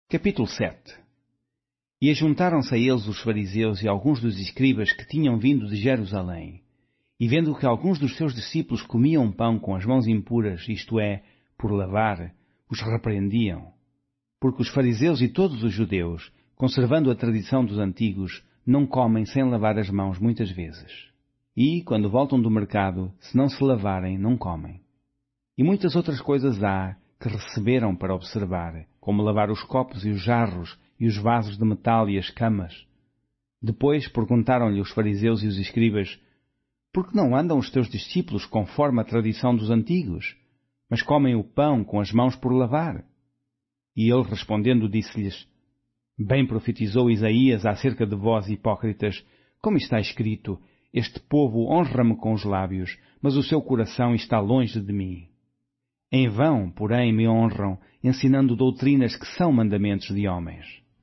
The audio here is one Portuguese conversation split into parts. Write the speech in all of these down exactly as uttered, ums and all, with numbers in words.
Capítulo sete. E ajuntaram-se a eles os fariseus e alguns dos escribas que tinham vindo de Jerusalém. E vendo que alguns dos seus discípulos comiam pão com as mãos impuras, isto é, por lavar, os repreendiam. Porque os fariseus e todos os judeus, conservando a tradição dos antigos, não comem sem lavar as mãos muitas vezes. E, quando voltam do mercado, se não se lavarem, não comem. E muitas outras coisas há que receberam para observar, como lavar os copos e os jarros e os vasos de metal e as camas. Depois perguntaram-lhe os fariseus e os escribas: por que não andam os teus discípulos conforme a tradição dos antigos, mas comem o pão com as mãos por lavar? E ele respondendo disse-lhes: bem profetizou Isaías acerca de vós, hipócritas, como está escrito: este povo honra-me com os lábios, mas o seu coração está longe de mim. Em vão, porém, me honram, ensinando doutrinas que são mandamentos de homens.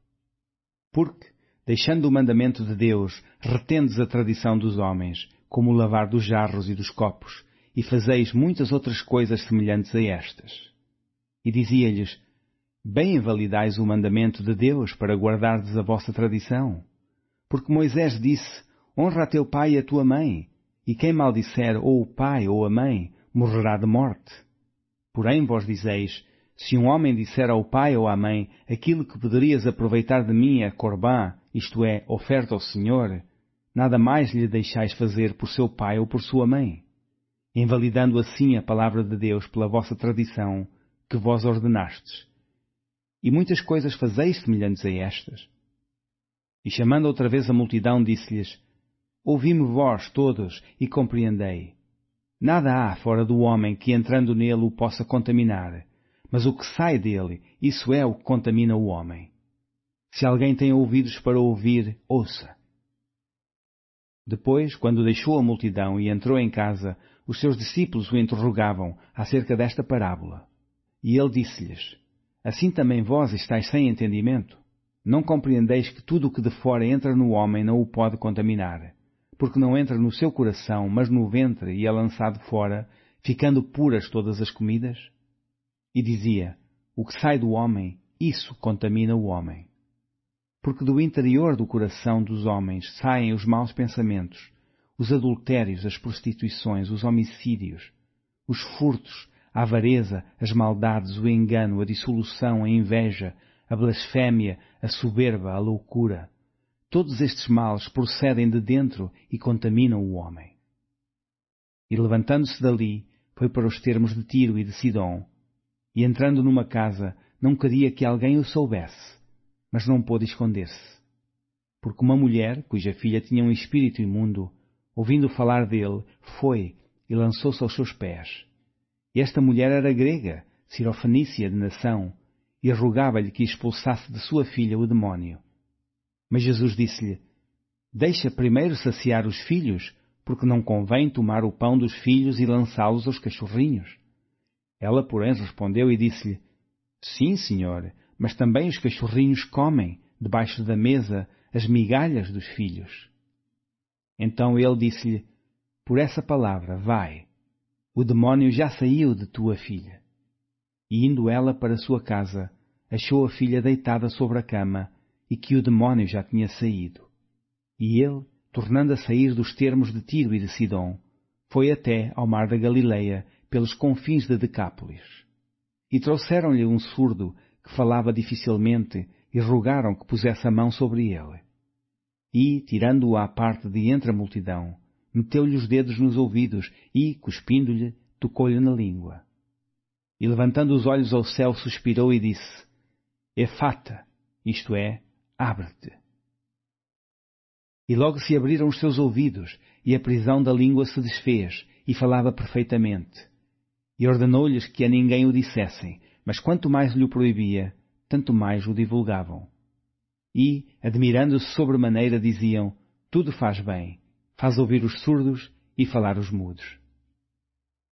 Porque, deixando o mandamento de Deus, retendes a tradição dos homens, como o lavar dos jarros e dos copos, e fazeis muitas outras coisas semelhantes a estas. E dizia-lhes: bem invalidais o mandamento de Deus para guardardes a vossa tradição. Porque Moisés disse: honra a teu pai e a tua mãe, e quem maldisser ou o pai ou a mãe, morrerá de morte. Porém vós dizeis: se um homem disser ao pai ou à mãe, aquilo que poderias aproveitar de mim é corbã, isto é, oferta ao Senhor, nada mais lhe deixais fazer por seu pai ou por sua mãe, invalidando assim a palavra de Deus pela vossa tradição, que vós ordenastes. E muitas coisas fazeis semelhantes a estas. E chamando outra vez a multidão, disse-lhes: ouvi-me vós todos e compreendei. Nada há fora do homem que entrando nele o possa contaminar, mas o que sai dele, isso é o que contamina o homem. Se alguém tem ouvidos para ouvir, ouça. Depois, quando deixou a multidão e entrou em casa, os seus discípulos o interrogavam acerca desta parábola. E ele disse-lhes: assim também vós estáis sem entendimento? Não compreendeis que tudo o que de fora entra no homem não o pode contaminar, porque não entra no seu coração, mas no ventre e é lançado fora, ficando puras todas as comidas? E dizia: o que sai do homem, isso contamina o homem. Porque do interior do coração dos homens saem os maus pensamentos, os adultérios, as prostituições, os homicídios, os furtos, a avareza, as maldades, o engano, a dissolução, a inveja, a blasfémia, a soberba, a loucura. Todos estes males procedem de dentro e contaminam o homem. E levantando-se dali, foi para os termos de Tiro e de Sidom, e entrando numa casa, não queria que alguém o soubesse, mas não pôde esconder-se. Porque uma mulher, cuja filha tinha um espírito imundo, ouvindo falar dele, foi e lançou-se aos seus pés. E esta mulher era grega, cirofenícia de nação, e rogava-lhe que expulsasse de sua filha o demónio. Mas Jesus disse-lhe: deixa primeiro saciar os filhos, porque não convém tomar o pão dos filhos e lançá-los aos cachorrinhos. Ela, porém, respondeu e disse-lhe: sim, Senhor, mas também os cachorrinhos comem, debaixo da mesa, as migalhas dos filhos. Então ele disse-lhe: por essa palavra, vai, o demónio já saiu de tua filha. E indo ela para sua casa, achou a filha deitada sobre a cama, e que o demónio já tinha saído. E ele, tornando a sair dos termos de Tiro e de Sidom, foi até ao mar da Galileia, pelos confins de Decápolis. E trouxeram-lhe um surdo, que falava dificilmente, e rogaram que pusesse a mão sobre ele. E, tirando-o à parte de entre a multidão, meteu-lhe os dedos nos ouvidos e, cuspindo-lhe, tocou-lhe na língua. E levantando os olhos ao céu, suspirou e disse: Efata, isto é, abre-te. E logo se abriram os seus ouvidos, e a prisão da língua se desfez, e falava perfeitamente. E ordenou-lhes que a ninguém o dissessem, mas quanto mais lhe o proibia, tanto mais o divulgavam. E, admirando-se sobremaneira, diziam: tudo faz bem, faz ouvir os surdos e falar os mudos.